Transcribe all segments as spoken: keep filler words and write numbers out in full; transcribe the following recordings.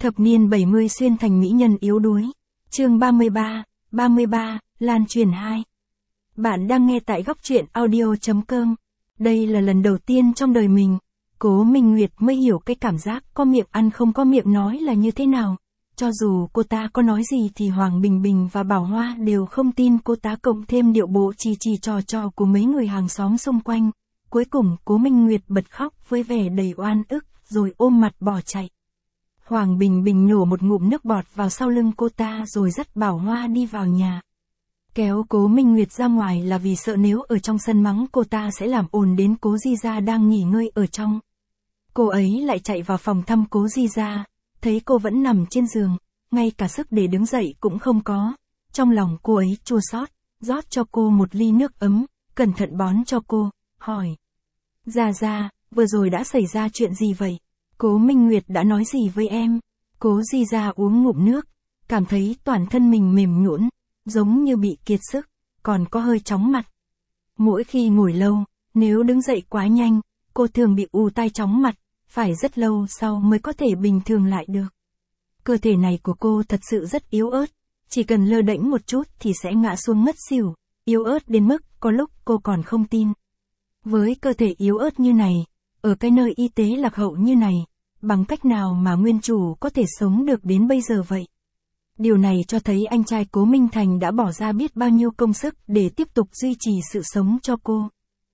Thập niên bảy mươi xuyên thành mỹ nhân yếu đuối. Chương ba mươi ba, ba mươi ba, lan truyền hai. Bạn đang nghe tại góc truyện audio chấm com. Đây là lần đầu tiên trong đời mình, Cố Minh Nguyệt mới hiểu cái cảm giác có miệng ăn không có miệng nói là như thế nào. Cho dù cô ta có nói gì thì Hoàng Bình Bình và Bảo Hoa đều không tin cô ta, cộng thêm điệu bộ chì chì trò trò của mấy người hàng xóm xung quanh. Cuối cùng Cố Minh Nguyệt bật khóc với vẻ đầy oan ức, rồi ôm mặt bỏ chạy. Hoàng Bình Bình nhổ một ngụm nước bọt vào sau lưng cô ta rồi dắt Bảo Hoa đi vào nhà. Kéo Cố Minh Nguyệt ra ngoài là vì sợ nếu ở trong sân mắng cô ta sẽ làm ồn đến Cố Di Gia đang nghỉ ngơi ở trong. Cô ấy lại chạy vào phòng thăm Cố Di Gia, thấy cô vẫn nằm trên giường, ngay cả sức để đứng dậy cũng không có. Trong lòng cô ấy chua xót, rót cho cô một ly nước ấm, cẩn thận bón cho cô, hỏi: Gia Gia, vừa rồi đã xảy ra chuyện gì vậy? Cố Minh Nguyệt đã nói gì với em? Cố Di Gia uống ngụm nước, cảm thấy toàn thân mình mềm nhũn, giống như bị kiệt sức, còn có hơi chóng mặt. Mỗi khi ngồi lâu, nếu đứng dậy quá nhanh, cô thường bị ù tai chóng mặt, phải rất lâu sau mới có thể bình thường lại được. Cơ thể này của cô thật sự rất yếu ớt, chỉ cần lơ đễnh một chút thì sẽ ngã xuống ngất xỉu, yếu ớt đến mức có lúc cô còn không tin. Với cơ thể yếu ớt như này, ở cái nơi y tế lạc hậu như này, bằng cách nào mà nguyên chủ có thể sống được đến bây giờ vậy? Điều này cho thấy anh trai Cố Minh Thành đã bỏ ra biết bao nhiêu công sức để tiếp tục duy trì sự sống cho cô.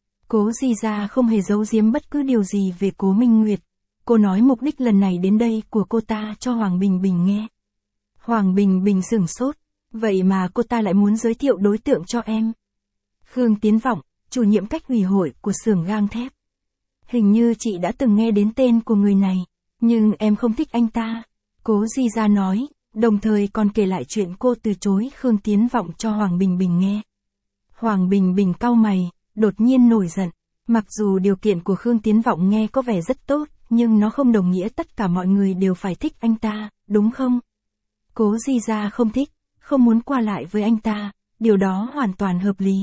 Cố Di Gia không hề giấu giếm bất cứ điều gì về Cố Minh Nguyệt. Cô nói mục đích lần này đến đây của cô ta cho Hoàng Bình Bình nghe. Hoàng Bình Bình sửng sốt, vậy mà cô ta lại muốn giới thiệu đối tượng cho em. Khương Tiến Vọng, chủ nhiệm cách ủy hội của xưởng gang thép. Hình như chị đã từng nghe đến tên của người này, nhưng em không thích anh ta. Cố Di Gia nói, đồng thời còn kể lại chuyện cô từ chối Khương Tiến Vọng cho Hoàng Bình Bình nghe. Hoàng Bình Bình cau mày, đột nhiên nổi giận. Mặc dù điều kiện của Khương Tiến Vọng nghe có vẻ rất tốt, nhưng nó không đồng nghĩa tất cả mọi người đều phải thích anh ta, đúng không? Cố Di Gia không thích, không muốn qua lại với anh ta, điều đó hoàn toàn hợp lý.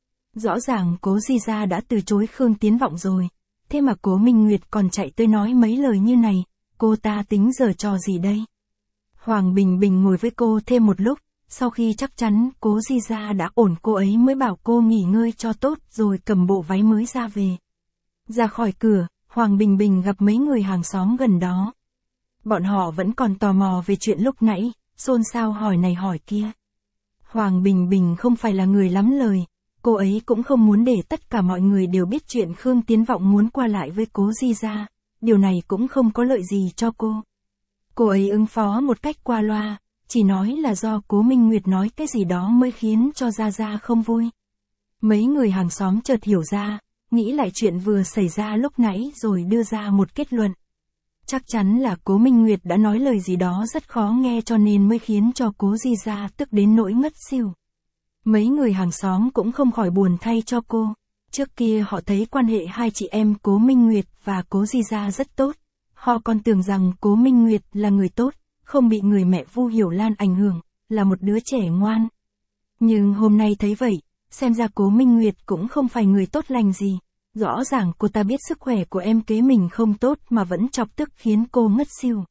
Rõ ràng Cố Di Gia đã từ chối Khương Tiến Vọng rồi, thế mà Cố Minh Nguyệt còn chạy tới nói mấy lời như này, cô ta tính giở trò gì đây? Hoàng Bình Bình ngồi với cô thêm một lúc, sau khi chắc chắn Cố Di Gia đã ổn cô ấy mới bảo cô nghỉ ngơi cho tốt rồi cầm bộ váy mới ra về. Ra khỏi cửa, Hoàng Bình Bình gặp mấy người hàng xóm gần đó. Bọn họ vẫn còn tò mò về chuyện lúc nãy, xôn xao hỏi này hỏi kia. Hoàng Bình Bình không phải là người lắm lời, cô ấy cũng không muốn để tất cả mọi người đều biết chuyện Khương Tiến Vọng muốn qua lại với Cố Di Gia, điều này cũng không có lợi gì cho cô. Cô ấy ứng phó một cách qua loa, chỉ nói là do Cố Minh Nguyệt nói cái gì đó mới khiến cho Gia Gia không vui. Mấy người hàng xóm chợt hiểu ra, nghĩ lại chuyện vừa xảy ra lúc nãy rồi đưa ra một kết luận. Chắc chắn là Cố Minh Nguyệt đã nói lời gì đó rất khó nghe cho nên mới khiến cho Cố Di Gia tức đến nỗi ngất xỉu. Mấy người hàng xóm cũng không khỏi buồn thay cho cô. Trước kia họ thấy quan hệ hai chị em Cố Minh Nguyệt và Cố Di Gia rất tốt. Họ còn tưởng rằng Cố Minh Nguyệt là người tốt, không bị người mẹ Vu Hiểu Lan ảnh hưởng, là một đứa trẻ ngoan. Nhưng hôm nay thấy vậy, xem ra Cố Minh Nguyệt cũng không phải người tốt lành gì. Rõ ràng cô ta biết sức khỏe của em kế mình không tốt mà vẫn chọc tức khiến cô ngất xỉu.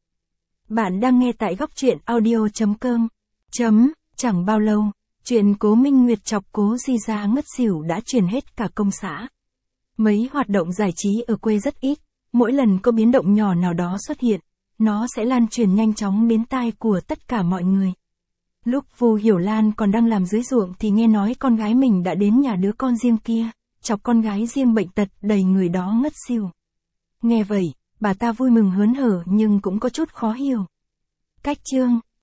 Bạn đang nghe tại góc truyện audio chấm com. Chấm, chẳng bao lâu, chuyện Cố Minh Nguyệt chọc Cố Di Gia ngất xỉu đã truyền hết cả công xã. Mấy hoạt động giải trí ở quê rất ít, mỗi lần có biến động nhỏ nào đó xuất hiện, nó sẽ lan truyền nhanh chóng đến tai của tất cả mọi người. Lúc Vu Hiểu Lan còn đang làm dưới ruộng thì nghe nói con gái mình đã đến nhà đứa con riêng kia, chọc con gái riêng bệnh tật đầy người đó ngất xỉu. Nghe vậy, bà ta vui mừng hớn hở nhưng cũng có chút khó hiểu. Cách chương